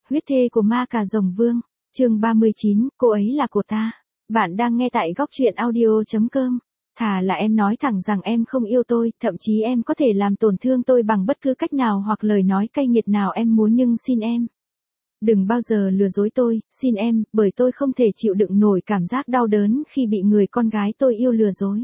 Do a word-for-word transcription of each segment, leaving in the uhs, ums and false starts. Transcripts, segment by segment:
huyết thê của ma cà rồng vương, chương ba mươi chín, cô ấy là của ta. Bạn đang nghe tại góc truyện audio.com. Thà là em nói thẳng rằng em không yêu tôi, thậm chí em có thể làm tổn thương tôi bằng bất cứ cách nào hoặc lời nói cay nghiệt nào em muốn, nhưng xin em đừng bao giờ lừa dối tôi, xin em, bởi tôi không thể chịu đựng nổi cảm giác đau đớn khi bị người con gái tôi yêu lừa dối.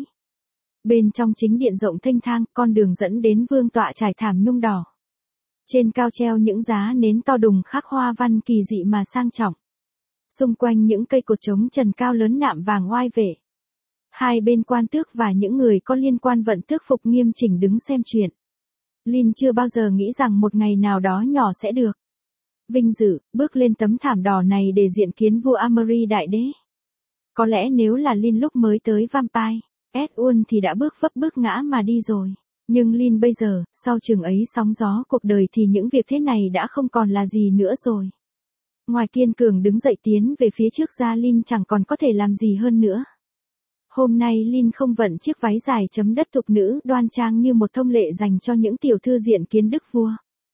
Bên trong chính điện rộng thênh thang, con đường dẫn đến vương tọa trải thảm nhung đỏ. Trên cao treo những giá nến to đùng khắc hoa văn kỳ dị mà sang trọng. Xung quanh những cây cột trống trần cao lớn nạm vàng oai vệ. Hai bên quan tước và những người có liên quan vận tước phục nghiêm chỉnh đứng xem chuyện. Lin chưa bao giờ nghĩ rằng một ngày nào đó nhỏ sẽ được vinh dự bước lên tấm thảm đỏ này để diện kiến vua Amory đại đế. Có lẽ nếu là Lin lúc mới tới Vampire Edward thì đã bước vấp bước ngã mà đi rồi. Nhưng Lin bây giờ, sau chừng ấy sóng gió cuộc đời thì những việc thế này đã không còn là gì nữa rồi. Ngoài kiên cường đứng dậy tiến về phía trước ra, Lin chẳng còn có thể làm gì hơn nữa. Hôm nay Lin không vận chiếc váy dài chấm đất thục nữ đoan trang như một thông lệ dành cho những tiểu thư diện kiến đức vua.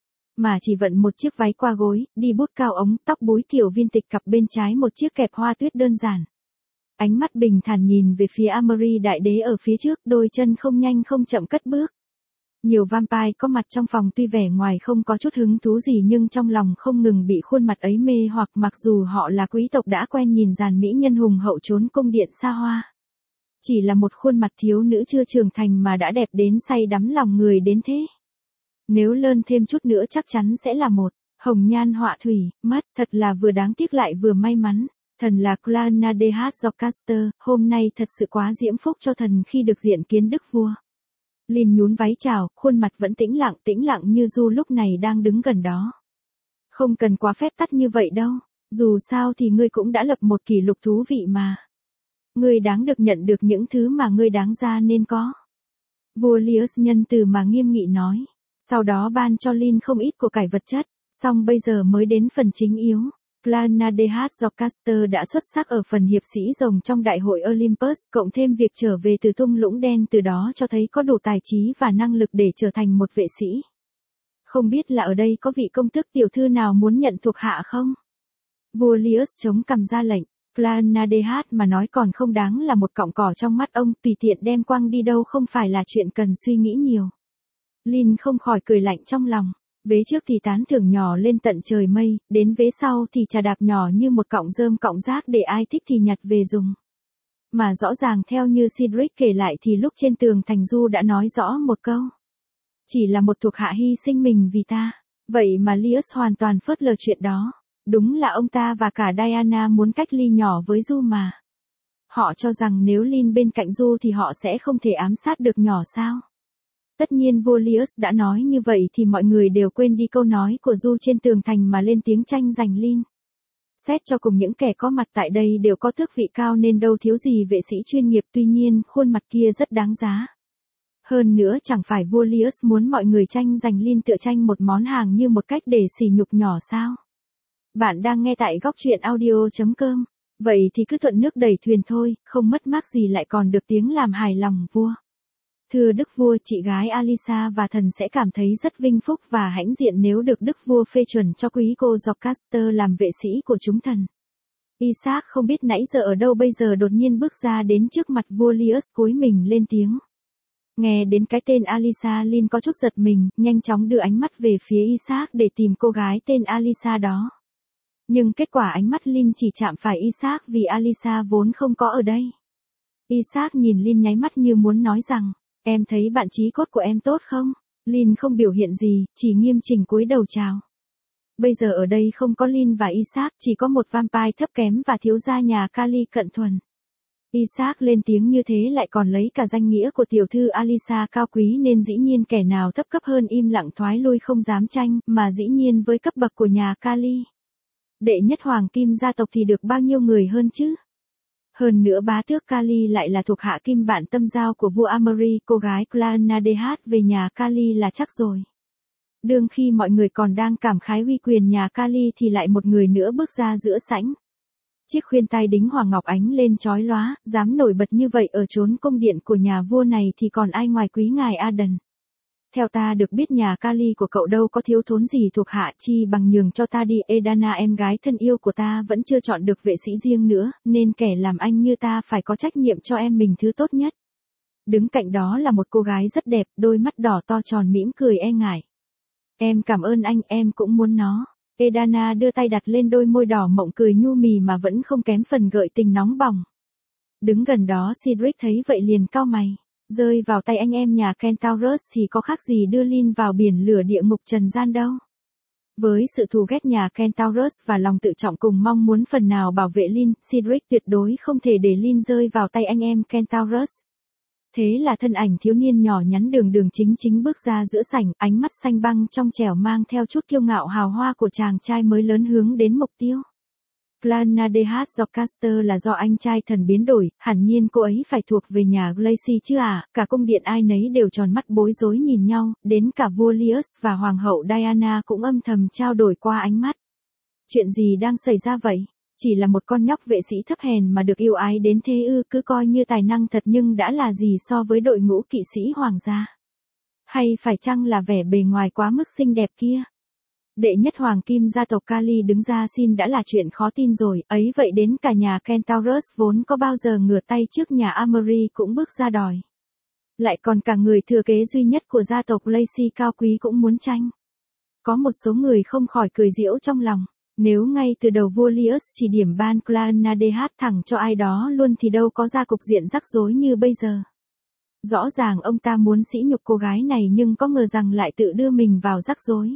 Mà chỉ vận một chiếc váy qua gối, đi bút cao ống, tóc búi kiểu vintage, cặp bên trái một chiếc kẹp hoa tuyết đơn giản. Ánh mắt bình thản nhìn về phía Amory đại đế ở phía trước, đôi chân không nhanh không chậm cất bước. Nhiều vampire có mặt trong phòng tuy vẻ ngoài không có chút hứng thú gì nhưng trong lòng không ngừng bị khuôn mặt ấy mê hoặc, mặc dù họ là quý tộc đã quen nhìn dàn mỹ nhân hùng hậu trốn cung điện xa hoa. Chỉ là một khuôn mặt thiếu nữ chưa trưởng thành mà đã đẹp đến say đắm lòng người đến thế. Nếu lớn thêm chút nữa chắc chắn sẽ là một hồng nhan họa thủy, mất, thật là vừa đáng tiếc lại vừa may mắn. Thần là Clanna de Jocasta, hôm nay thật sự quá diễm phúc cho thần khi được diện kiến đức vua. Lin nhún váy chào, khuôn mặt vẫn tĩnh lặng tĩnh lặng như Du lúc này đang đứng gần đó. Không cần quá phép tắc như vậy đâu, dù sao thì ngươi cũng đã lập một kỷ lục thú vị mà. Ngươi đáng được nhận được những thứ mà ngươi đáng ra nên có. Vua Lius nhân từ mà nghiêm nghị nói. Sau đó ban cho Lin không ít của cải vật chất, xong bây giờ mới đến phần chính yếu. Clanna de Jocasta đã xuất sắc ở phần hiệp sĩ rồng trong đại hội Olympus, cộng thêm việc trở về từ thung lũng đen, từ đó cho thấy có đủ tài trí và năng lực để trở thành một vệ sĩ. Không biết là ở đây có vị công tước tiểu thư nào muốn nhận thuộc hạ không? Vua Lius chống cằm ra lệnh. Clanna de mà nói còn không đáng là một cọng cỏ trong mắt ông, tùy tiện đem quăng đi đâu không phải là chuyện cần suy nghĩ nhiều. Lin không khỏi cười lạnh trong lòng. Vế trước thì tán thưởng nhỏ lên tận trời mây, đến vế sau thì trà đạp nhỏ như một cọng rơm cọng rác để ai thích thì nhặt về dùng. Mà rõ ràng theo như Cedric kể lại thì lúc trên tường thành Du đã nói rõ một câu. Chỉ là một thuộc hạ hy sinh mình vì ta. Vậy mà Lius hoàn toàn phớt lờ chuyện đó. Đúng là ông ta và cả Diana muốn cách ly nhỏ với Du mà. Họ cho rằng nếu Lin bên cạnh Du thì họ sẽ không thể ám sát được nhỏ sao? Tất nhiên vua Lius đã nói như vậy thì mọi người đều quên đi câu nói của Du trên tường thành mà lên tiếng tranh giành Lin. Xét cho cùng những kẻ có mặt tại đây đều có tước vị cao nên đâu thiếu gì vệ sĩ chuyên nghiệp, tuy nhiên khuôn mặt kia rất đáng giá. Hơn nữa chẳng phải vua Lius muốn mọi người tranh giành Lin tựa tranh một món hàng như một cách để sỉ nhục nhỏ sao? Bạn đang nghe tại góc truyện audio.com. Vậy thì cứ thuận nước đẩy thuyền thôi, không mất mát gì lại còn được tiếng làm hài lòng vua. Thưa đức vua, chị gái Alisa và thần sẽ cảm thấy rất vinh phúc và hãnh diện nếu được đức vua phê chuẩn cho quý cô Jocasta làm vệ sĩ của chúng thần. Isaac không biết nãy giờ ở đâu bây giờ đột nhiên bước ra đến trước mặt vua Lius cúi mình lên tiếng. Nghe đến cái tên Alisa, Lin có chút giật mình, nhanh chóng đưa ánh mắt về phía Isaac để tìm cô gái tên Alisa đó. Nhưng kết quả ánh mắt Lin chỉ chạm phải Isaac vì Alisa vốn không có ở đây. Isaac nhìn Lin nháy mắt như muốn nói rằng, em thấy bạn chí cốt của em tốt không? Lin không biểu hiện gì, chỉ nghiêm chỉnh cúi đầu chào. Bây giờ ở đây không có Lin và Isaac, chỉ có một vampire thấp kém và thiếu gia nhà Kali cận thuần. Isaac lên tiếng như thế lại còn lấy cả danh nghĩa của tiểu thư Alisa cao quý nên dĩ nhiên kẻ nào thấp cấp hơn im lặng thoái lui không dám tranh, mà dĩ nhiên với cấp bậc của nhà Kali. Đệ nhất hoàng kim gia tộc thì được bao nhiêu người hơn chứ? Hơn nữa bá tước Kali lại là thuộc hạ kim bạn tâm giao của vua Amory, cô gái Clanna de về nhà Kali là chắc rồi. Đương khi mọi người còn đang cảm khái uy quyền nhà Kali thì lại một người nữa bước ra giữa sảnh. Chiếc khuyên tai đính hoàng ngọc ánh lên chói lóa, dám nổi bật như vậy ở chốn cung điện của nhà vua này thì còn ai ngoài quý ngài Aden. Theo ta được biết nhà Kali của cậu đâu có thiếu thốn gì thuộc hạ, chi bằng nhường cho ta đi. Edana em gái thân yêu của ta vẫn chưa chọn được vệ sĩ riêng nữa, nên kẻ làm anh như ta phải có trách nhiệm cho em mình thứ tốt nhất. Đứng cạnh đó là một cô gái rất đẹp, đôi mắt đỏ to tròn mỉm cười e ngại. Em cảm ơn anh, em cũng muốn nó. Edana đưa tay đặt lên đôi môi đỏ mọng cười nhu mì mà vẫn không kém phần gợi tình nóng bỏng. Đứng gần đó Cedric thấy vậy liền cau mày. Rơi vào tay anh em nhà Kentaurus thì có khác gì đưa Lynn vào biển lửa địa ngục trần gian đâu. Với sự thù ghét nhà Kentaurus và lòng tự trọng cùng mong muốn phần nào bảo vệ Lynn, Cedric tuyệt đối không thể để Lynn rơi vào tay anh em Kentaurus. Thế là thân ảnh thiếu niên nhỏ nhắn đường đường chính chính bước ra giữa sảnh, ánh mắt xanh băng trong trẻo mang theo chút kiêu ngạo hào hoa của chàng trai mới lớn hướng đến mục tiêu. Clannadeh Jocaster là do anh trai thần biến đổi, hẳn nhiên cô ấy phải thuộc về nhà Glacy chứ à, cả cung điện ai nấy đều tròn mắt bối rối nhìn nhau, đến cả vua Lius và hoàng hậu Diana cũng âm thầm trao đổi qua ánh mắt. Chuyện gì đang xảy ra vậy? Chỉ là một con nhóc vệ sĩ thấp hèn mà được yêu ái đến thế ư, cứ coi như tài năng thật nhưng đã là gì so với đội ngũ kỵ sĩ hoàng gia? Hay phải chăng là vẻ bề ngoài quá mức xinh đẹp kia? Đệ nhất hoàng kim gia tộc Kali đứng ra xin đã là chuyện khó tin rồi, ấy vậy đến cả nhà Kentaurus vốn có bao giờ ngửa tay trước nhà Amory cũng bước ra đòi. Lại còn cả người thừa kế duy nhất của gia tộc Lacey cao quý cũng muốn tranh. Có một số người không khỏi cười giễu trong lòng, nếu ngay từ đầu vua Lius chỉ điểm ban Clannadeh thẳng cho ai đó luôn thì đâu có ra cục diện rắc rối như bây giờ. Rõ ràng ông ta muốn sỉ nhục cô gái này nhưng có ngờ rằng lại tự đưa mình vào rắc rối.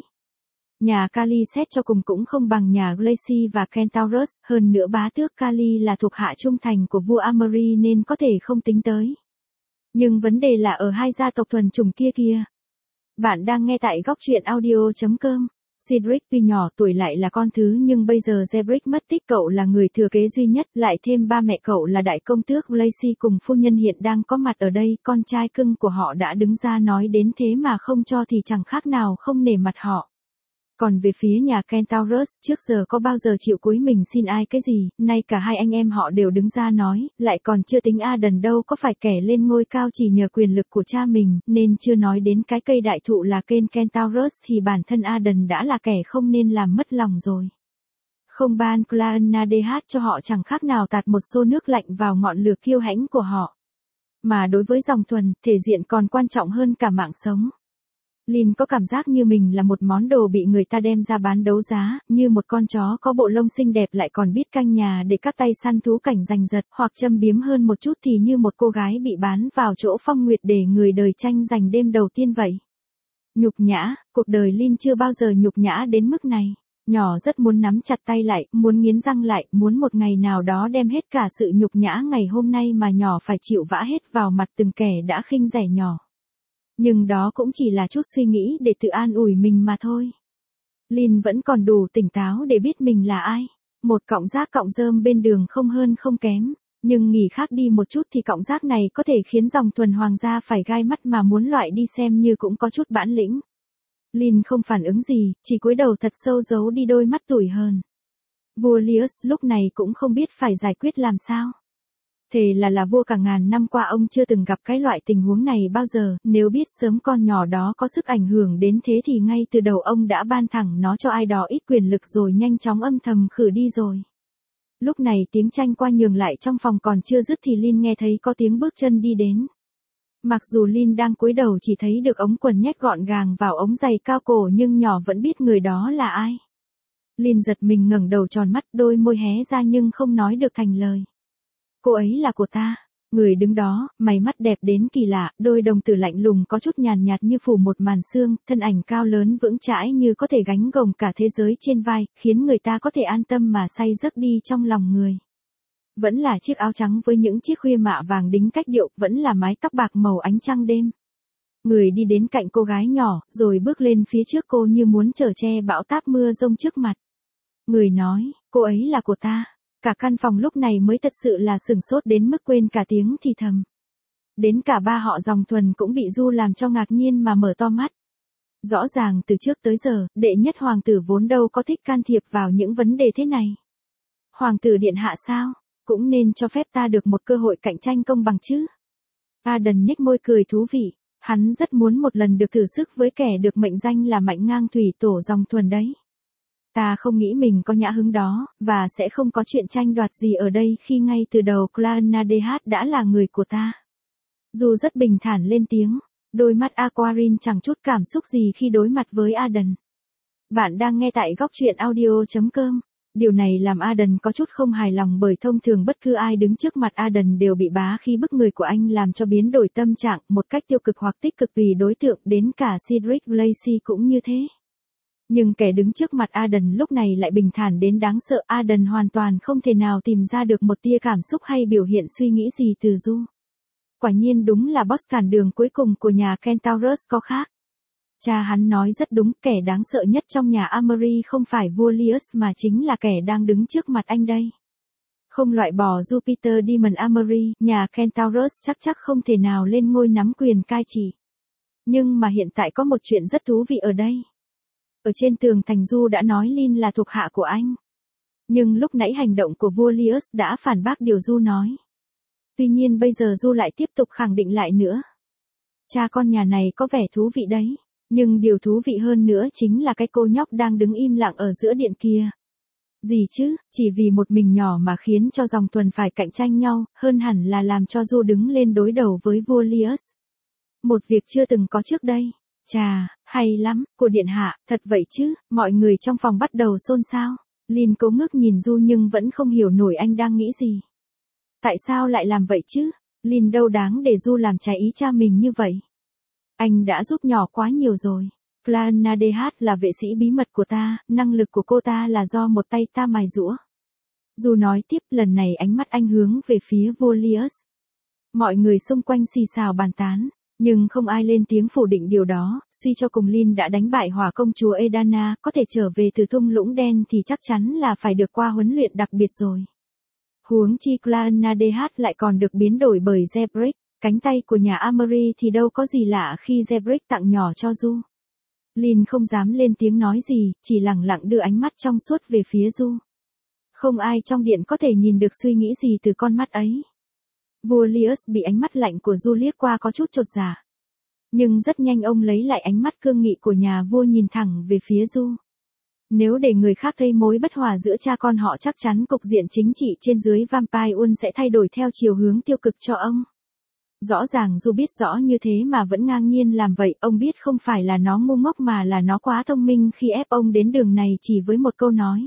Nhà Kali xét cho cùng cũng không bằng nhà Glacy và Kentaurus, hơn nữa bá tước Kali là thuộc hạ trung thành của vua Amory nên có thể không tính tới. Nhưng vấn đề là ở hai gia tộc thuần chủng kia kia. Bạn đang nghe tại góc truyện audio chấm com. Cedric tuy nhỏ tuổi lại là con thứ nhưng bây giờ Cedric mất tích, cậu là người thừa kế duy nhất, lại thêm ba mẹ cậu là đại công tước Glacy cùng phu nhân hiện đang có mặt ở đây, con trai cưng của họ đã đứng ra nói đến thế mà không cho thì chẳng khác nào không nể mặt họ. Còn về phía nhà Kentaurus, trước giờ có bao giờ chịu cúi mình xin ai cái gì, nay cả hai anh em họ đều đứng ra nói, lại còn chưa tính Aden đâu có phải kẻ lên ngôi cao chỉ nhờ quyền lực của cha mình, nên chưa nói đến cái cây đại thụ là kênh Kentaurus thì bản thân Aden đã là kẻ không nên làm mất lòng rồi. Không ban Clannadeh cho họ chẳng khác nào tạt một xô nước lạnh vào ngọn lửa kiêu hãnh của họ. Mà đối với dòng thuần, thể diện còn quan trọng hơn cả mạng sống. Lynn có cảm giác như mình là một món đồ bị người ta đem ra bán đấu giá, như một con chó có bộ lông xinh đẹp lại còn biết canh nhà để các tay săn thú cảnh giành giật, hoặc châm biếm hơn một chút thì như một cô gái bị bán vào chỗ phong nguyệt để người đời tranh giành đêm đầu tiên vậy. Nhục nhã, cuộc đời Lynn chưa bao giờ nhục nhã đến mức này. Nhỏ rất muốn nắm chặt tay lại, muốn nghiến răng lại, muốn một ngày nào đó đem hết cả sự nhục nhã ngày hôm nay mà nhỏ phải chịu vã hết vào mặt từng kẻ đã khinh rẻ nhỏ. Nhưng đó cũng chỉ là chút suy nghĩ để tự an ủi mình mà thôi. Lynn vẫn còn đủ tỉnh táo để biết mình là ai. Một cọng rác cọng rơm bên đường không hơn không kém. Nhưng nghỉ khác đi một chút thì cọng rác này có thể khiến dòng thuần hoàng gia phải gai mắt mà muốn loại đi xem như cũng có chút bản lĩnh. Lynn không phản ứng gì, chỉ cúi đầu thật sâu giấu đi đôi mắt tủi hờn. Vua Lius lúc này cũng không biết phải giải quyết làm sao. Thề là là vua cả ngàn năm qua ông chưa từng gặp cái loại tình huống này bao giờ, nếu biết sớm con nhỏ đó có sức ảnh hưởng đến thế thì ngay từ đầu ông đã ban thẳng nó cho ai đó ít quyền lực rồi nhanh chóng âm thầm khử đi rồi. Lúc này tiếng tranh qua nhường lại trong phòng còn chưa dứt thì Lynn nghe thấy có tiếng bước chân đi đến. Mặc dù Lynn đang cúi đầu chỉ thấy được ống quần nhét gọn gàng vào ống giày cao cổ nhưng nhỏ vẫn biết người đó là ai. Lynn giật mình ngẩng đầu tròn mắt, đôi môi hé ra nhưng không nói được thành lời. Cô ấy là của ta. Người đứng đó, mày mắt đẹp đến kỳ lạ, đôi đồng tử lạnh lùng có chút nhàn nhạt như phủ một màn sương, thân ảnh cao lớn vững chãi như có thể gánh gồng cả thế giới trên vai, khiến người ta có thể an tâm mà say giấc đi trong lòng người. Vẫn là chiếc áo trắng với những chiếc khuy mạ vàng đính cách điệu, vẫn là mái tóc bạc màu ánh trăng đêm. Người đi đến cạnh cô gái nhỏ, rồi bước lên phía trước cô như muốn chở che bão táp mưa rông trước mặt. Người nói, cô ấy là của ta. Cả căn phòng lúc này mới thật sự là sửng sốt đến mức quên cả tiếng thì thầm. Đến cả ba họ dòng thuần cũng bị Du làm cho ngạc nhiên mà mở to mắt. Rõ ràng từ trước tới giờ, đệ nhất hoàng tử vốn đâu có thích can thiệp vào những vấn đề thế này. Hoàng tử điện hạ sao? Cũng nên cho phép ta được một cơ hội cạnh tranh công bằng chứ. Aden nhếch môi cười thú vị. Hắn rất muốn một lần được thử sức với kẻ được mệnh danh là mạnh ngang thủy tổ dòng thuần đấy. Ta không nghĩ mình có nhã hứng đó, và sẽ không có chuyện tranh đoạt gì ở đây khi ngay từ đầu Clannadh đã là người của ta. Dù rất bình thản lên tiếng, đôi mắt Aquarin chẳng chút cảm xúc gì khi đối mặt với Aden. Bạn đang nghe tại góc truyện audio chấm com. Điều này làm Aden có chút không hài lòng bởi thông thường bất cứ ai đứng trước mặt Aden đều bị bá khí bức người của anh làm cho biến đổi tâm trạng một cách tiêu cực hoặc tích cực tùy đối tượng, đến cả Cedric Lacey cũng như thế. Nhưng kẻ đứng trước mặt Aden lúc này lại bình thản đến đáng sợ. Aden hoàn toàn không thể nào tìm ra được một tia cảm xúc hay biểu hiện suy nghĩ gì từ Du. Quả nhiên đúng là boss cản đường cuối cùng của nhà Kentaurus có khác. Cha hắn nói rất đúng, kẻ đáng sợ nhất trong nhà Amory không phải vua Lius mà chính là kẻ đang đứng trước mặt anh đây. Không loại bỏ Jupiter Demon Amory, nhà Kentaurus chắc chắc không thể nào lên ngôi nắm quyền cai trị. Nhưng mà hiện tại có một chuyện rất thú vị ở đây. Ở trên tường thành Du đã nói Lin là thuộc hạ của anh. Nhưng lúc nãy hành động của vua Lius đã phản bác điều Du nói. Tuy nhiên bây giờ Du lại tiếp tục khẳng định lại nữa. Cha con nhà này có vẻ thú vị đấy. Nhưng điều thú vị hơn nữa chính là cái cô nhóc đang đứng im lặng ở giữa điện kia. Gì chứ, chỉ vì một mình nhỏ mà khiến cho dòng thuần phải cạnh tranh nhau, hơn hẳn là làm cho Du đứng lên đối đầu với vua Lius. Một việc chưa từng có trước đây. Chà, hay lắm, của điện hạ, thật vậy chứ, mọi người trong phòng bắt đầu xôn xao. Lin cố ngước nhìn Du nhưng vẫn không hiểu nổi anh đang nghĩ gì. Tại sao lại làm vậy chứ? Lin đâu đáng để Du làm trái ý cha mình như vậy. Anh đã giúp nhỏ quá nhiều rồi. Clannadh là vệ sĩ bí mật của ta, năng lực của cô ta là do một tay ta mài giũa. Du nói tiếp, lần này ánh mắt anh hướng về phía vua Lius. Mọi người xung quanh xì xào bàn tán, nhưng không ai lên tiếng phủ định điều đó. Suy cho cùng Lin đã đánh bại hỏa công chúa Edana, có thể trở về từ thung lũng đen thì chắc chắn là phải được qua huấn luyện đặc biệt rồi. Huống chi Clannadh lại còn được biến đổi bởi Zebrick. Cánh tay của nhà Amory thì đâu có gì lạ khi Zebrick tặng nhỏ cho Du. Lin không dám lên tiếng nói gì, chỉ lặng lặng đưa ánh mắt trong suốt về phía Du. Không ai trong điện có thể nhìn được suy nghĩ gì từ con mắt ấy. Vua Lius bị ánh mắt lạnh của Du liếc qua có chút chột dạ. Nhưng rất nhanh ông lấy lại ánh mắt cương nghị của nhà vua nhìn thẳng về phía Du. Nếu để người khác thấy mối bất hòa giữa cha con họ chắc chắn cục diện chính trị trên dưới Vampire World sẽ thay đổi theo chiều hướng tiêu cực cho ông. Rõ ràng Du biết rõ như thế mà vẫn ngang nhiên làm vậy, ông biết không phải là nó ngu ngốc mà là nó quá thông minh khi ép ông đến đường này chỉ với một câu nói.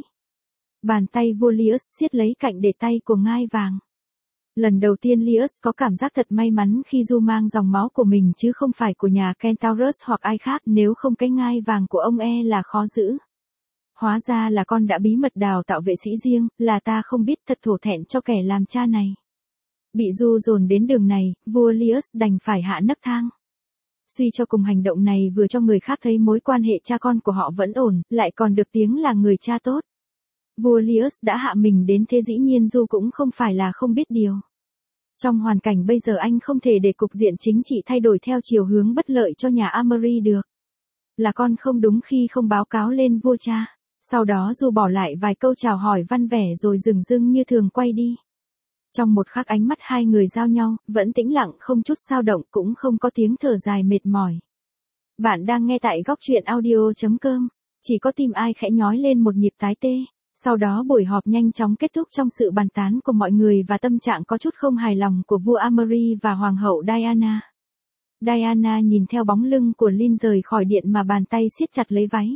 Bàn tay vua Lius siết lấy cạnh để tay của ngai vàng. Lần đầu tiên Lius có cảm giác thật may mắn khi Du mang dòng máu của mình chứ không phải của nhà Kentaurus hoặc ai khác, nếu không cái ngai vàng của ông e là khó giữ. Hóa ra là con đã bí mật đào tạo vệ sĩ riêng, là ta không biết, thật thổ thẹn cho kẻ làm cha này. Bị Du dồn đến đường này, vua Lius đành phải hạ nấc thang. Suy cho cùng hành động này vừa cho người khác thấy mối quan hệ cha con của họ vẫn ổn, lại còn được tiếng là người cha tốt. Vua Lius đã hạ mình đến thế, dĩ nhiên Du cũng không phải là không biết điều. Trong hoàn cảnh bây giờ anh không thể để cục diện chính trị thay đổi theo chiều hướng bất lợi cho nhà Amory được. Là con không đúng khi không báo cáo lên vua cha. Sau đó Du bỏ lại vài câu chào hỏi văn vẻ rồi dừng dưng như thường quay đi. Trong một khắc ánh mắt hai người giao nhau, vẫn tĩnh lặng không chút xao động, cũng không có tiếng thở dài mệt mỏi. Bạn đang nghe tại góc truyện audio chấm com. Chỉ có tim ai khẽ nhói lên một nhịp tái tê. Sau đó buổi họp nhanh chóng kết thúc trong sự bàn tán của mọi người và tâm trạng có chút không hài lòng của vua Amory và hoàng hậu Diana. Diana nhìn theo bóng lưng của Lin rời khỏi điện mà bàn tay siết chặt lấy váy.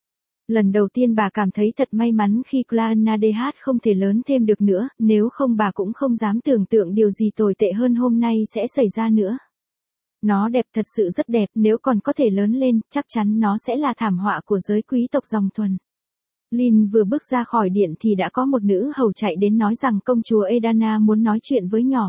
Lần đầu tiên bà cảm thấy thật may mắn khi Clannadh không thể lớn thêm được nữa, nếu không bà cũng không dám tưởng tượng điều gì tồi tệ hơn hôm nay sẽ xảy ra nữa. Nó đẹp, thật sự rất đẹp, nếu còn có thể lớn lên, chắc chắn nó sẽ là thảm họa của giới quý tộc dòng thuần. Lin vừa bước ra khỏi điện thì đã có một nữ hầu chạy đến nói rằng công chúa Edana muốn nói chuyện với nhỏ.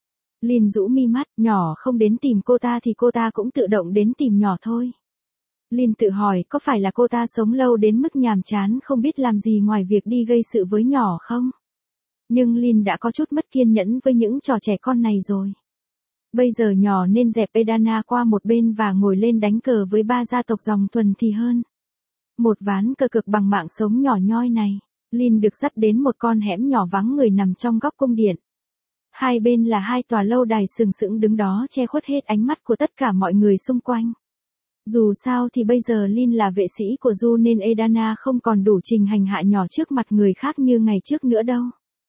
Lin rũ mi mắt, nhỏ không đến tìm cô ta thì cô ta cũng tự động đến tìm nhỏ thôi. Lin tự hỏi có phải là cô ta sống lâu đến mức nhàm chán không biết làm gì ngoài việc đi gây sự với nhỏ không? Nhưng Lin đã có chút mất kiên nhẫn với những trò trẻ con này rồi. Bây giờ nhỏ nên dẹp Edana qua một bên và ngồi lên đánh cờ với ba gia tộc dòng thuần thì hơn. Một ván cờ cực bằng mạng sống nhỏ nhoi này, Lin được dắt đến một con hẻm nhỏ vắng người nằm trong góc cung điện. Hai bên là hai tòa lâu đài sừng sững đứng đó che khuất hết ánh mắt của tất cả mọi người xung quanh. Dù sao thì bây giờ Lin là vệ sĩ của Du nên Edana không còn đủ trình hành hạ nhỏ trước mặt người khác như ngày trước nữa đâu.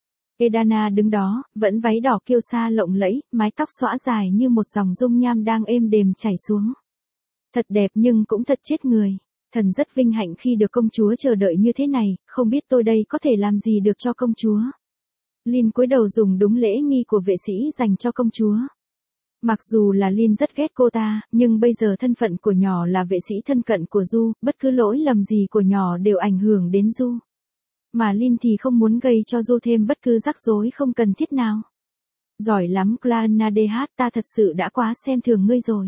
Edana đứng đó, vẫn váy đỏ kiêu sa lộng lẫy, mái tóc xõa dài như một dòng dung nham đang êm đềm chảy xuống. Thật đẹp nhưng cũng thật chết người. Thần rất vinh hạnh khi được công chúa chờ đợi như thế này, không biết tôi đây có thể làm gì được cho công chúa. Lin cúi đầu dùng đúng lễ nghi của vệ sĩ dành cho công chúa. Mặc dù là Lin rất ghét cô ta, nhưng bây giờ thân phận của nhỏ là vệ sĩ thân cận của Du, bất cứ lỗi lầm gì của nhỏ đều ảnh hưởng đến Du. Mà Lin thì không muốn gây cho Du thêm bất cứ rắc rối không cần thiết nào. Giỏi lắm Clannadh, ta thật sự đã quá xem thường ngươi rồi.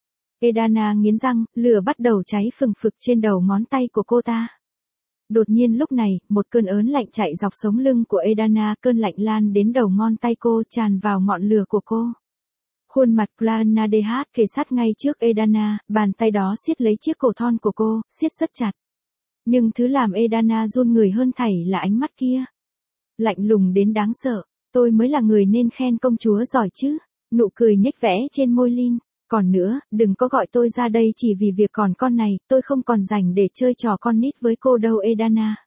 Edana nghiến răng, lửa bắt đầu cháy phừng phực trên đầu ngón tay của cô ta. Đột nhiên lúc này, một cơn ớn lạnh chạy dọc sống lưng của Edana, cơn lạnh lan đến đầu ngón tay cô, tràn vào ngọn lửa của cô. Khuôn mặt Clannadh kề sát ngay trước Edana, bàn tay đó siết lấy chiếc cổ thon của cô, siết rất chặt. Nhưng thứ làm Edana run người hơn thảy là ánh mắt kia. Lạnh lùng đến đáng sợ, tôi mới là người nên khen công chúa giỏi chứ. Nụ cười nhếch vẽ trên môi Lin. Còn nữa, đừng có gọi tôi ra đây chỉ vì việc còn con này, tôi không còn rảnh để chơi trò con nít với cô đâu Edana.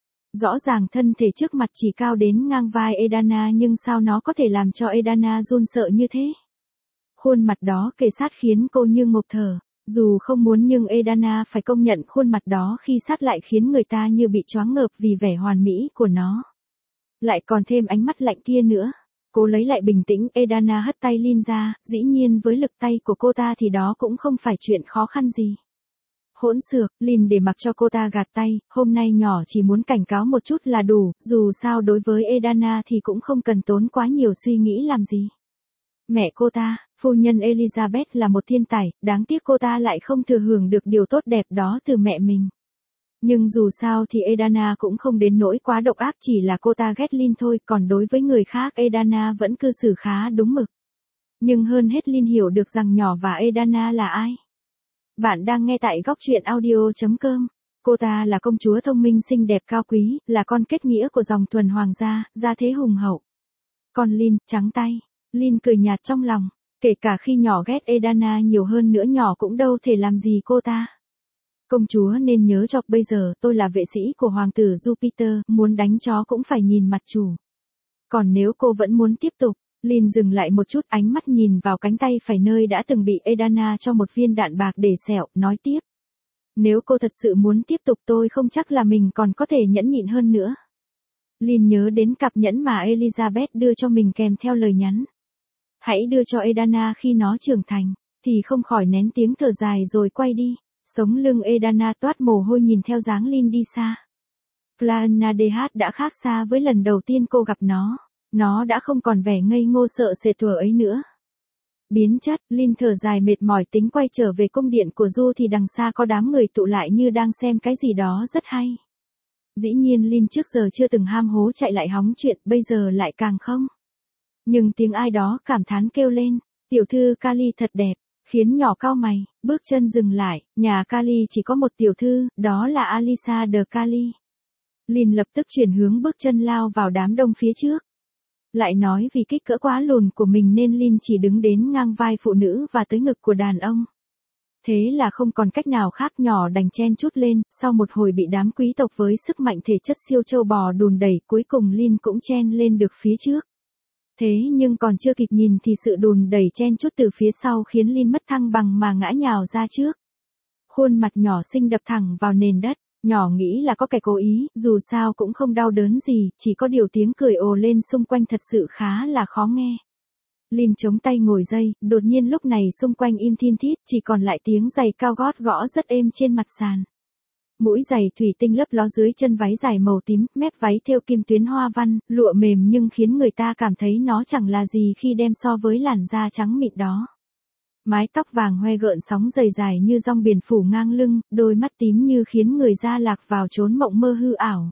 Rõ ràng thân thể trước mặt chỉ cao đến ngang vai Edana nhưng sao nó có thể làm cho Edana run sợ như thế? Khuôn mặt đó kề sát khiến cô như ngộp thở. Dù không muốn nhưng Edana phải công nhận khuôn mặt đó khi sát lại khiến người ta như bị choáng ngợp vì vẻ hoàn mỹ của nó. Lại còn thêm ánh mắt lạnh kia nữa. Cô lấy lại bình tĩnh, Edana hất tay Lin ra, dĩ nhiên với lực tay của cô ta thì đó cũng không phải chuyện khó khăn gì. Hỗn xược, Lin để mặc cho cô ta gạt tay, hôm nay nhỏ chỉ muốn cảnh cáo một chút là đủ, dù sao đối với Edana thì cũng không cần tốn quá nhiều suy nghĩ làm gì. Mẹ cô ta, phu nhân Elizabeth là một thiên tài, đáng tiếc cô ta lại không thừa hưởng được điều tốt đẹp đó từ mẹ mình. Nhưng dù sao thì Edana cũng không đến nỗi quá độc ác, chỉ là cô ta ghét Lin thôi, còn đối với người khác Edana vẫn cư xử khá đúng mực. Nhưng hơn hết Lin hiểu được rằng nhỏ và Edana là ai. Bạn đang nghe tại góc truyện audio chấm com. Cô ta là công chúa thông minh xinh đẹp cao quý, là con kết nghĩa của dòng thuần hoàng gia, gia thế hùng hậu. Còn Lin, trắng tay. Lin cười nhạt trong lòng, kể cả khi nhỏ ghét Edana nhiều hơn nữa nhỏ cũng đâu thể làm gì cô ta. Công chúa nên nhớ cho, bây giờ tôi là vệ sĩ của hoàng tử Jupiter, muốn đánh chó cũng phải nhìn mặt chủ. Còn nếu cô vẫn muốn tiếp tục, Lin dừng lại một chút, ánh mắt nhìn vào cánh tay phải nơi đã từng bị Edana cho một viên đạn bạc để sẹo, nói tiếp. Nếu cô thật sự muốn tiếp tục tôi không chắc là mình còn có thể nhẫn nhịn hơn nữa. Lin nhớ đến cặp nhẫn mà Elizabeth đưa cho mình kèm theo lời nhắn. Hãy đưa cho Edana khi nó trưởng thành, thì không khỏi nén tiếng thở dài rồi quay đi. Sống lưng Edana toát mồ hôi nhìn theo dáng Lin đi xa. Clannadh đã khác xa với lần đầu tiên cô gặp nó. Nó đã không còn vẻ ngây ngô sợ sệt thuở ấy nữa. Biến chất, Lin thở dài mệt mỏi tính quay trở về cung điện của Du thì đằng xa có đám người tụ lại như đang xem cái gì đó rất hay. Dĩ nhiên Lin trước giờ chưa từng ham hố chạy lại hóng chuyện, bây giờ lại càng không. Nhưng tiếng ai đó cảm thán kêu lên, tiểu thư Kali thật đẹp, khiến nhỏ cau mày, bước chân dừng lại, nhà Kali chỉ có một tiểu thư, đó là Alisa de Kali. Lin lập tức chuyển hướng bước chân lao vào đám đông phía trước. Lại nói vì kích cỡ quá lùn của mình nên Lin chỉ đứng đến ngang vai phụ nữ và tới ngực của đàn ông. Thế là không còn cách nào khác, nhỏ đành chen chút lên, sau một hồi bị đám quý tộc với sức mạnh thể chất siêu châu bò đùn đẩy, cuối cùng Lin cũng chen lên được phía trước. Thế nhưng còn chưa kịp nhìn thì sự đùn đẩy chen chút từ phía sau khiến Lin mất thăng bằng mà ngã nhào ra trước. Khuôn mặt nhỏ xinh đập thẳng vào nền đất, nhỏ nghĩ là có kẻ cố ý, dù sao cũng không đau đớn gì, chỉ có điều tiếng cười ồ lên xung quanh thật sự khá là khó nghe. Lin chống tay ngồi dậy, đột nhiên lúc này xung quanh im thin thít, chỉ còn lại tiếng giày cao gót gõ rất êm trên mặt sàn. Mũi giày thủy tinh lấp ló dưới chân váy dài màu tím, mép váy thêu kim tuyến hoa văn, lụa mềm nhưng khiến người ta cảm thấy nó chẳng là gì khi đem so với làn da trắng mịn đó. Mái tóc vàng hoe gợn sóng dày dài như dong biển phủ ngang lưng, đôi mắt tím như khiến người da lạc vào chốn mộng mơ hư ảo.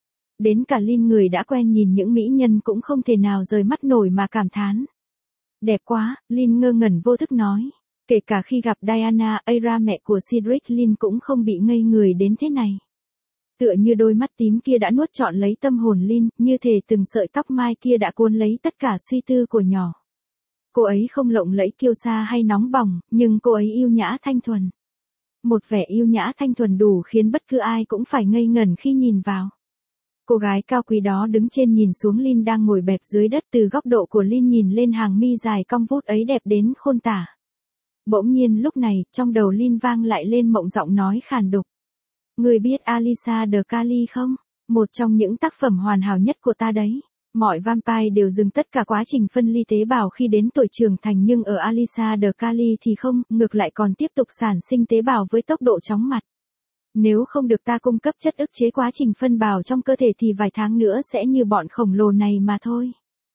Đến cả Lin người đã quen nhìn những mỹ nhân cũng không thể nào rời mắt nổi mà cảm thán. Đẹp quá, Lin ngơ ngẩn vô thức nói. Kể cả khi gặp Diana, Aira mẹ của Cedric, Lin cũng không bị ngây người đến thế này. Tựa như đôi mắt tím kia đã nuốt trọn lấy tâm hồn Lin, như thể từng sợi tóc mai kia đã cuốn lấy tất cả suy tư của nhỏ. Cô ấy không lộng lẫy kiêu sa hay nóng bỏng, nhưng cô ấy yêu nhã thanh thuần. Một vẻ yêu nhã thanh thuần đủ khiến bất cứ ai cũng phải ngây ngẩn khi nhìn vào. Cô gái cao quý đó đứng trên nhìn xuống Lin đang ngồi bẹp dưới đất, từ góc độ của Lin nhìn lên hàng mi dài cong vút ấy đẹp đến khôn tả. Bỗng nhiên lúc này, trong đầu Lin vang lại lên mộng giọng nói khàn đục. Người biết Alisa de Cali không? Một trong những tác phẩm hoàn hảo nhất của ta đấy. Mọi vampire đều dừng tất cả quá trình phân ly tế bào khi đến tuổi trưởng thành, nhưng ở Alisa de Cali thì không, ngược lại còn tiếp tục sản sinh tế bào với tốc độ chóng mặt. Nếu không được ta cung cấp chất ức chế quá trình phân bào trong cơ thể thì vài tháng nữa sẽ như bọn khổng lồ này mà thôi.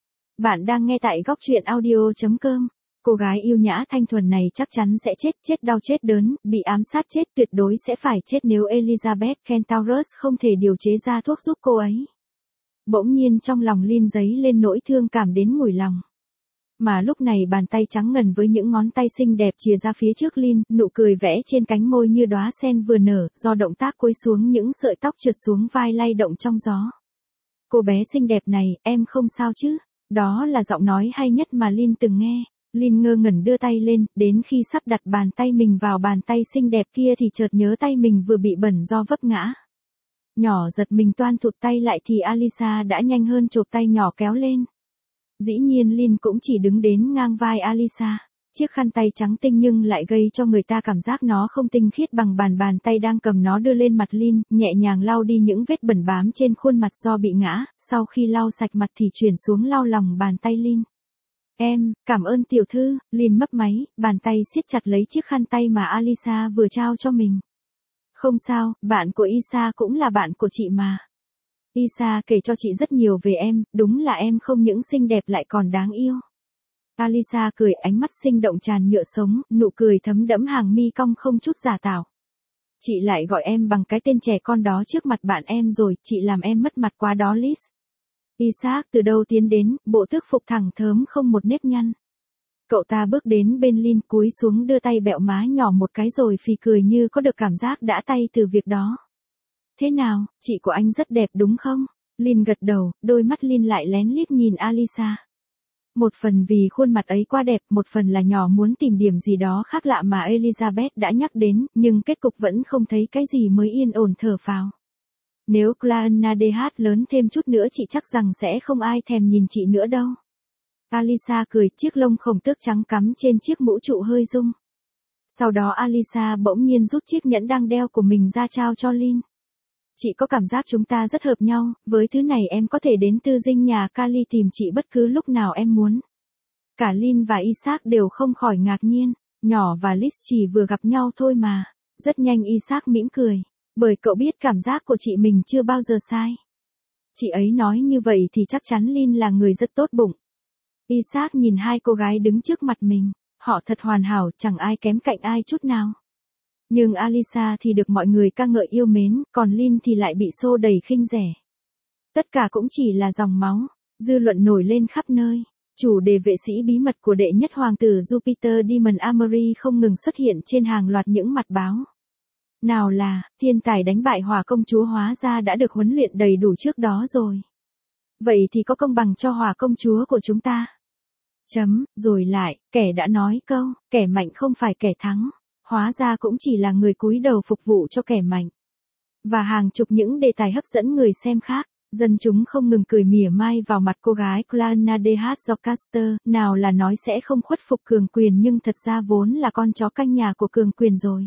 Bạn đang nghe tại góc truyện audio chấm com. Cô gái yêu nhã thanh thuần này chắc chắn sẽ chết, chết đau chết đớn, bị ám sát chết, tuyệt đối sẽ phải chết nếu Elizabeth Kentaurus không thể điều chế ra thuốc giúp cô ấy. Bỗng nhiên trong lòng Lin dấy lên nỗi thương cảm đến mùi lòng. Mà lúc này bàn tay trắng ngần với những ngón tay xinh đẹp chìa ra phía trước Lin, nụ cười vẽ trên cánh môi như đóa sen vừa nở, do động tác cúi xuống những sợi tóc trượt xuống vai lay động trong gió. Cô bé xinh đẹp này, em không sao chứ? Đó là giọng nói hay nhất mà Lin từng nghe. Lin ngơ ngẩn đưa tay lên, đến khi sắp đặt bàn tay mình vào bàn tay xinh đẹp kia thì chợt nhớ tay mình vừa bị bẩn do vấp ngã. Nhỏ giật mình toan thụt tay lại thì Alisa đã nhanh hơn chộp tay nhỏ kéo lên. Dĩ nhiên Lin cũng chỉ đứng đến ngang vai Alisa. Chiếc khăn tay trắng tinh nhưng lại gây cho người ta cảm giác nó không tinh khiết bằng bàn bàn tay đang cầm nó đưa lên mặt Lin, nhẹ nhàng lau đi những vết bẩn bám trên khuôn mặt do bị ngã, sau khi lau sạch mặt thì chuyển xuống lau lòng bàn tay Lin. Em, cảm ơn tiểu thư, Lin mấp máy, bàn tay siết chặt lấy chiếc khăn tay mà Alisa vừa trao cho mình. Không sao, bạn của Isa cũng là bạn của chị mà. Isa kể cho chị rất nhiều về em, đúng là em không những xinh đẹp lại còn đáng yêu. Alisa cười, ánh mắt sinh động tràn nhựa sống, nụ cười thấm đẫm hàng mi cong không chút giả tạo. Chị lại gọi em bằng cái tên trẻ con đó trước mặt bạn em rồi, chị làm em mất mặt quá đó Liz. Isaac từ đâu tiến đến, bộ tước phục thẳng thớm không một nếp nhăn. Cậu ta bước đến bên Lin, cúi xuống đưa tay bẹo má nhỏ một cái rồi phì cười như có được cảm giác đã tay từ việc đó. Thế nào, chị của anh rất đẹp đúng không? Lin gật đầu, đôi mắt Lin lại lén liếc nhìn Alisa. Một phần vì khuôn mặt ấy quá đẹp, một phần là nhỏ muốn tìm điểm gì đó khác lạ mà Elizabeth đã nhắc đến, nhưng kết cục vẫn không thấy cái gì mới yên ổn thở phào. Nếu Clarna đê hát lớn thêm chút nữa chị chắc rằng sẽ không ai thèm nhìn chị nữa đâu. Alisa cười, chiếc lông khổng tước trắng cắm trên chiếc mũ trụ hơi rung. Sau đó Alisa bỗng nhiên rút chiếc nhẫn đang đeo của mình ra trao cho Lin. Chị có cảm giác chúng ta rất hợp nhau, với thứ này em có thể đến tư dinh nhà Cali tìm chị bất cứ lúc nào em muốn. Cả Lin và Isaac đều không khỏi ngạc nhiên, nhỏ và Liz chỉ vừa gặp nhau thôi mà. Rất nhanh Isaac mỉm cười, bởi cậu biết cảm giác của chị mình chưa bao giờ sai. Chị ấy nói như vậy thì chắc chắn Lin là người rất tốt bụng. Isaac nhìn hai cô gái đứng trước mặt mình, họ thật hoàn hảo, chẳng ai kém cạnh ai chút nào. Nhưng Alisa thì được mọi người ca ngợi yêu mến, còn Lin thì lại bị xô đẩy khinh rẻ. Tất cả cũng chỉ là dòng máu, dư luận nổi lên khắp nơi. Chủ đề vệ sĩ bí mật của đệ nhất hoàng tử Jupiter Demon Amory không ngừng xuất hiện trên hàng loạt những mặt báo. Nào là, thiên tài đánh bại hỏa công chúa hóa ra đã được huấn luyện đầy đủ trước đó rồi. Vậy thì có công bằng cho hỏa công chúa của chúng ta. Chấm, rồi lại, kẻ đã nói câu, kẻ mạnh không phải kẻ thắng. Hóa ra cũng chỉ là người cúi đầu phục vụ cho kẻ mạnh. Và hàng chục những đề tài hấp dẫn người xem khác, dân chúng không ngừng cười mỉa mai vào mặt cô gái Clarna đê hát Jocaster, nào là nói sẽ không khuất phục cường quyền nhưng thật ra vốn là con chó canh nhà của cường quyền rồi.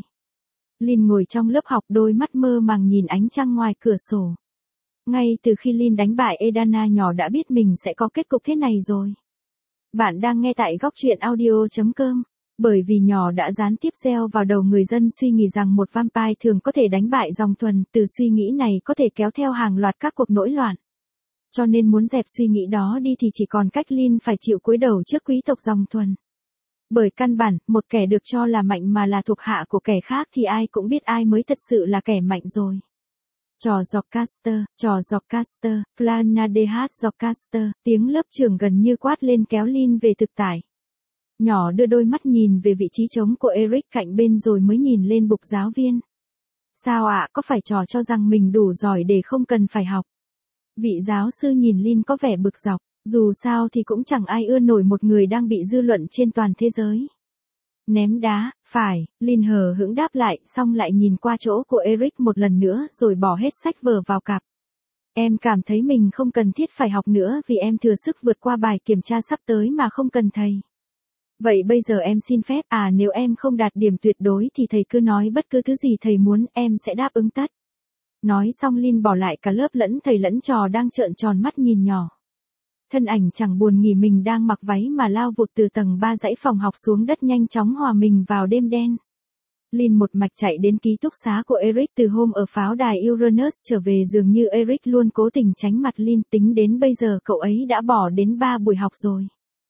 Lin ngồi trong lớp học, đôi mắt mơ màng nhìn ánh trăng ngoài cửa sổ. Ngay từ khi Lin đánh bại Edana, nhỏ đã biết mình sẽ có kết cục thế này rồi. Bạn đang nghe tại góc truyện audio chấm com. Bởi vì nhỏ đã gián tiếp gieo vào đầu người dân suy nghĩ rằng một vampire thường có thể đánh bại dòng thuần, từ suy nghĩ này có thể kéo theo hàng loạt các cuộc nổi loạn. Cho nên muốn dẹp suy nghĩ đó đi thì chỉ còn cách Lin phải chịu cúi đầu trước quý tộc dòng thuần. Bởi căn bản, một kẻ được cho là mạnh mà là thuộc hạ của kẻ khác thì ai cũng biết ai mới thật sự là kẻ mạnh rồi. Trò Jocaster, trò Jocaster, Clarna đê hát Jocaster, tiếng lớp trưởng gần như quát lên kéo Lin về thực tại. Nhỏ đưa đôi mắt nhìn về vị trí trống của Eric cạnh bên rồi mới nhìn lên bục giáo viên. Sao ạ, có phải trò cho rằng mình đủ giỏi để không cần phải học? Vị giáo sư nhìn Lin có vẻ bực dọc, dù sao thì cũng chẳng ai ưa nổi một người đang bị dư luận trên toàn thế giới. Ném đá, phải, Lin hờ hững đáp lại, xong lại nhìn qua chỗ của Eric một lần nữa rồi bỏ hết sách vở vào cặp. Em cảm thấy mình không cần thiết phải học nữa vì em thừa sức vượt qua bài kiểm tra sắp tới mà không cần thầy. Vậy bây giờ em xin phép, à nếu em không đạt điểm tuyệt đối thì thầy cứ nói bất cứ thứ gì thầy muốn, em sẽ đáp ứng tất. Nói xong Lin bỏ lại cả lớp lẫn thầy lẫn trò đang trợn tròn mắt nhìn nhỏ. Thân ảnh chẳng buồn nghỉ mình đang mặc váy mà lao vụt từ tầng ba dãy phòng học xuống đất nhanh chóng hòa mình vào đêm đen. Lin một mạch chạy đến ký túc xá của Eric từ hôm ở pháo đài Uranus trở về dường như Eric luôn cố tình tránh mặt Lin, tính đến bây giờ cậu ấy đã bỏ đến ba buổi học rồi.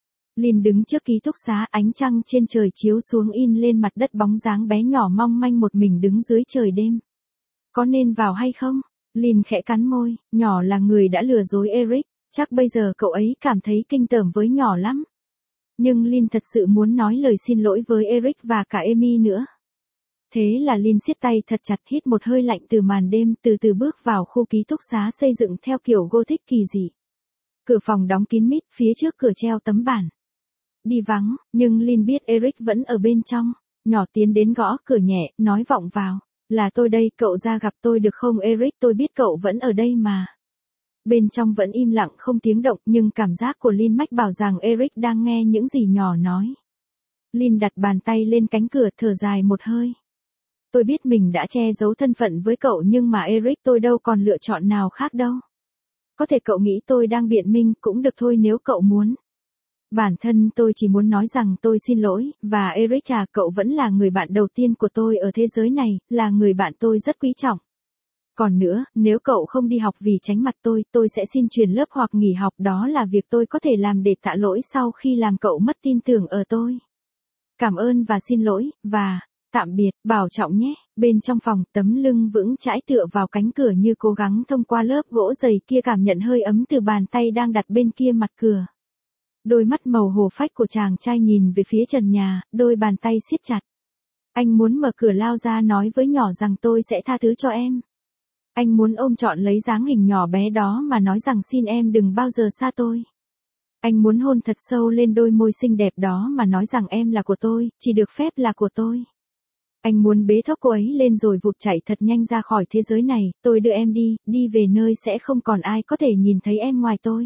Lin đứng trước ký túc xá, ánh trăng trên trời chiếu xuống in lên mặt đất bóng dáng bé nhỏ mong manh một mình đứng dưới trời đêm. Có nên vào hay không? Lin khẽ cắn môi, nhỏ là người đã lừa dối Eric, chắc bây giờ cậu ấy cảm thấy kinh tởm với nhỏ lắm. Nhưng Lin thật sự muốn nói lời xin lỗi với Eric và cả Amy nữa. Thế là Lin siết tay thật chặt, hít một hơi lạnh từ màn đêm, từ từ bước vào khu ký túc xá xây dựng theo kiểu Gothic kỳ dị. Cửa phòng đóng kín mít, phía trước cửa treo tấm bảng. Đi vắng, nhưng Lin biết Eric vẫn ở bên trong. Nhỏ tiến đến gõ cửa nhẹ, nói vọng vào. Là tôi đây, cậu ra gặp tôi được không Eric, tôi biết cậu vẫn ở đây mà. Bên trong vẫn im lặng không tiếng động, nhưng cảm giác của Lin mách bảo rằng Eric đang nghe những gì nhỏ nói. Lin đặt bàn tay lên cánh cửa, thở dài một hơi. Tôi biết mình đã che giấu thân phận với cậu nhưng mà Eric, tôi đâu còn lựa chọn nào khác đâu. Có thể cậu nghĩ tôi đang biện minh cũng được thôi nếu cậu muốn. Bản thân tôi chỉ muốn nói rằng tôi xin lỗi, và Eric à, cậu vẫn là người bạn đầu tiên của tôi ở thế giới này, là người bạn tôi rất quý trọng. Còn nữa, nếu cậu không đi học vì tránh mặt tôi, tôi sẽ xin chuyển lớp hoặc nghỉ học, đó là việc tôi có thể làm để tạ lỗi sau khi làm cậu mất tin tưởng ở tôi. Cảm ơn và xin lỗi, và, tạm biệt, bảo trọng nhé. Bên trong phòng, tấm lưng vững chãi tựa vào cánh cửa như cố gắng thông qua lớp gỗ dày kia cảm nhận hơi ấm từ bàn tay đang đặt bên kia mặt cửa. Đôi mắt màu hồ phách của chàng trai nhìn về phía trần nhà, đôi bàn tay siết chặt. Anh muốn mở cửa lao ra nói với nhỏ rằng tôi sẽ tha thứ cho em. Anh muốn ôm trọn lấy dáng hình nhỏ bé đó mà nói rằng xin em đừng bao giờ xa tôi. Anh muốn hôn thật sâu lên đôi môi xinh đẹp đó mà nói rằng em là của tôi, chỉ được phép là của tôi. Anh muốn bế thốc cô ấy lên rồi vụt chạy thật nhanh ra khỏi thế giới này, tôi đưa em đi, đi về nơi sẽ không còn ai có thể nhìn thấy em ngoài tôi.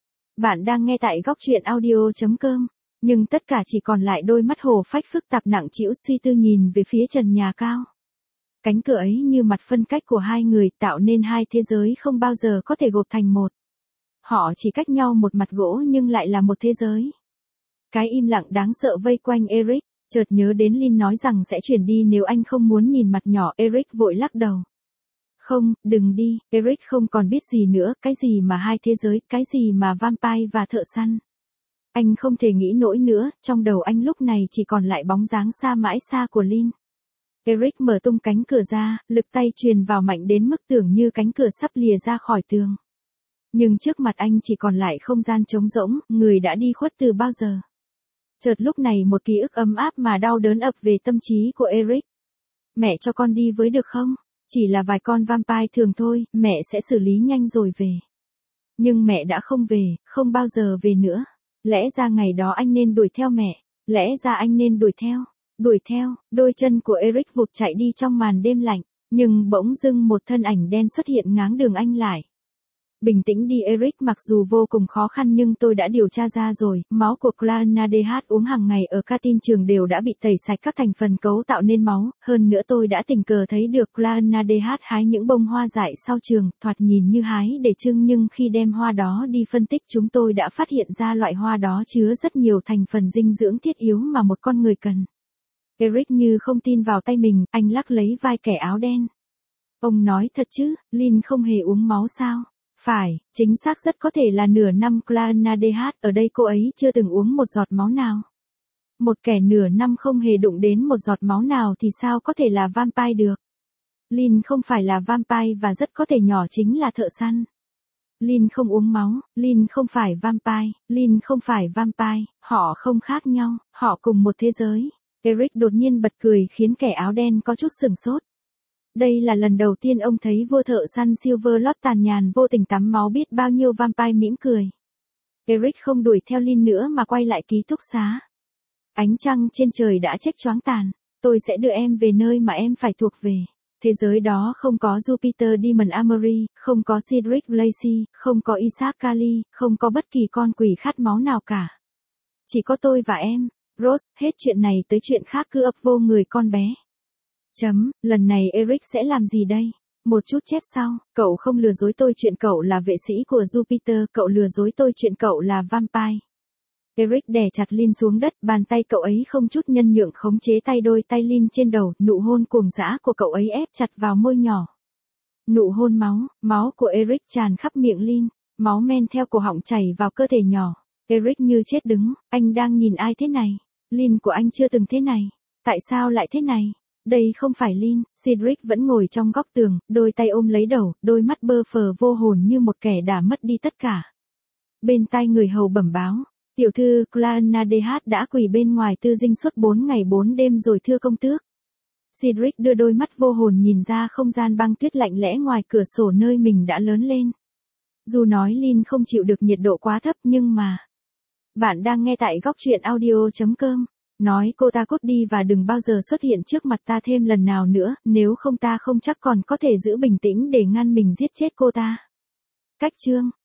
Bạn đang nghe tại góc truyện audio chấm com, nhưng tất cả chỉ còn lại đôi mắt hồ phách phức tạp nặng trĩu suy tư nhìn về phía trần nhà cao. Cánh cửa ấy như mặt phân cách của hai người, tạo nên hai thế giới không bao giờ có thể gộp thành một. Họ chỉ cách nhau một mặt gỗ nhưng lại là một thế giới. Cái im lặng đáng sợ vây quanh Eric, chợt nhớ đến Lin nói rằng sẽ chuyển đi nếu anh không muốn nhìn mặt nhỏ. Eric vội lắc đầu. Không, đừng đi, Eric không còn biết gì nữa, cái gì mà hai thế giới, cái gì mà vampire và thợ săn. Anh không thể nghĩ nổi nữa, trong đầu anh lúc này chỉ còn lại bóng dáng xa mãi xa của Lin. Eric mở tung cánh cửa ra, lực tay truyền vào mạnh đến mức tưởng như cánh cửa sắp lìa ra khỏi tường. Nhưng trước mặt anh chỉ còn lại không gian trống rỗng, người đã đi khuất từ bao giờ. Chợt lúc này một ký ức ấm áp mà đau đớn ập về tâm trí của Eric. Mẹ cho con đi với được không? Chỉ là vài con vampire thường thôi, mẹ sẽ xử lý nhanh rồi về. Nhưng mẹ đã không về, không bao giờ về nữa. Lẽ ra ngày đó anh nên đuổi theo mẹ, lẽ ra anh nên đuổi theo, đuổi theo, đôi chân của Eric vụt chạy đi trong màn đêm lạnh, nhưng bỗng dưng một thân ảnh đen xuất hiện ngáng đường anh lại. Bình tĩnh đi Eric, mặc dù vô cùng khó khăn nhưng tôi đã điều tra ra rồi, máu của Clara đê hát uống hàng ngày ở canteen trường đều đã bị tẩy sạch các thành phần cấu tạo nên máu, hơn nữa tôi đã tình cờ thấy được Clara đê hát hái những bông hoa dại sau trường, thoạt nhìn như hái để trưng nhưng khi đem hoa đó đi phân tích chúng tôi đã phát hiện ra loại hoa đó chứa rất nhiều thành phần dinh dưỡng thiết yếu mà một con người cần. Eric như không tin vào tay mình, anh lắc lấy vai kẻ áo đen. Ông nói thật chứ, Lin không hề uống máu sao? Phải, chính xác rất có thể là nửa năm Clara đê hát, ở đây cô ấy chưa từng uống một giọt máu nào. Một kẻ nửa năm không hề đụng đến một giọt máu nào thì sao có thể là vampire được? Lin không phải là vampire và rất có thể nhỏ chính là thợ săn. Lin không uống máu, Lin không phải vampire, Lin không phải vampire, họ không khác nhau, họ cùng một thế giới. Eric đột nhiên bật cười khiến kẻ áo đen có chút sửng sốt. Đây là lần đầu tiên ông thấy vua thợ săn Silverlord tàn nhàn vô tình tắm máu biết bao nhiêu vampire mỉm cười. Eric không đuổi theo Lynn nữa mà quay lại ký túc xá. Ánh trăng trên trời đã chết choáng tàn. Tôi sẽ đưa em về nơi mà em phải thuộc về. Thế giới đó không có Jupiter Demon Armory, không có Cedric Lacey, không có Isaac Kali, không có bất kỳ con quỷ khát máu nào cả. Chỉ có tôi và em. Rose, hết chuyện này tới chuyện khác cứ ập vô người con bé. Chấm, lần này Eric sẽ làm gì đây? Một chút chép sau, cậu không lừa dối tôi chuyện cậu là vệ sĩ của Jupiter, cậu lừa dối tôi chuyện cậu là vampire. Eric đè chặt Lynn xuống đất, bàn tay cậu ấy không chút nhân nhượng khống chế tay đôi tay Lynn trên đầu, nụ hôn cuồng dã của cậu ấy ép chặt vào môi nhỏ. Nụ hôn máu, máu của Eric tràn khắp miệng Lynn, máu men theo cổ họng chảy vào cơ thể nhỏ. Eric như chết đứng, anh đang nhìn ai thế này? Lynn của anh chưa từng thế này. Tại sao lại thế này? Đây không phải Lynn. Cedric vẫn ngồi trong góc tường, đôi tay ôm lấy đầu, đôi mắt bơ phờ vô hồn như một kẻ đã mất đi tất cả. Bên tai người hầu bẩm báo, tiểu thư Clarna đê hát đã quỳ bên ngoài tư dinh suốt bốn ngày bốn đêm rồi thưa công tước. Cedric đưa đôi mắt vô hồn nhìn ra không gian băng tuyết lạnh lẽ ngoài cửa sổ nơi mình đã lớn lên. Dù nói Lynn không chịu được nhiệt độ quá thấp nhưng mà... Bạn đang nghe tại góc truyện audio.com. Nói cô ta cút đi và đừng bao giờ xuất hiện trước mặt ta thêm lần nào nữa, nếu không ta không chắc còn có thể giữ bình tĩnh để ngăn mình giết chết cô ta. Cách chương